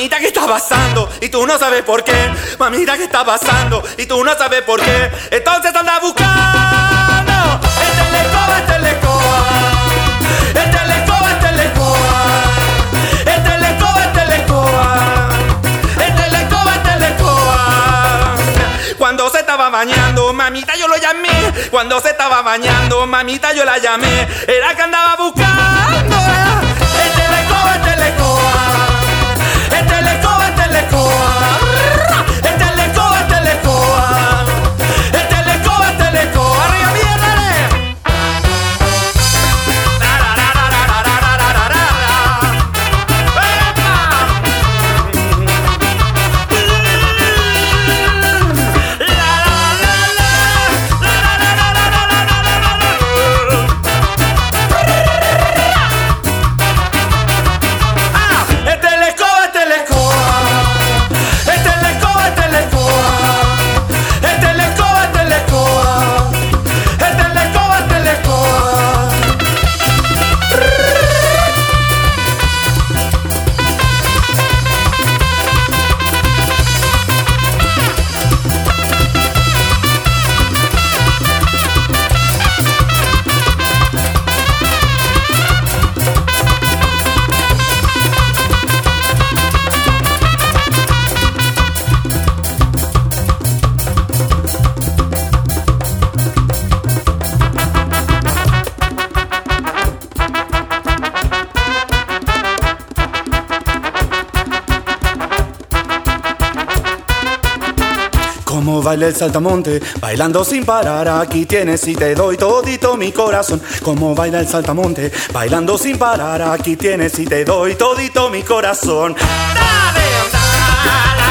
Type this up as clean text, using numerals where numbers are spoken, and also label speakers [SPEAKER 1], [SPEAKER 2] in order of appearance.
[SPEAKER 1] Mamita, ¿qué está pasando? Y tú no sabes por qué. Mamita, ¿qué está pasando? Y tú no sabes por qué. Entonces anda buscando. Esta es la escoba, esta es la escoba. Esta es la escoba, esta es la escoba. Esta es la escoba, esta es la escoba. Esta es la escoba, esta es la escoba. Cuando se estaba bañando, mamita, yo lo llamé. Cuando se estaba bañando, mamita, yo la llamé. Era que andaba buscando. Esta es la escoba, esta es la escoba. Esta es la escoba, esta es la escoba. Esta es la escoba, esta es la escoba. Esta es la escoba, esta es la escoba. Arriba, mierda.
[SPEAKER 2] Como baila el saltamonte, bailando sin parar, aquí tienes y te doy todito mi corazón. Como baila el saltamonte, bailando sin parar, aquí tienes y te doy todito mi corazón.
[SPEAKER 1] Dale, dale.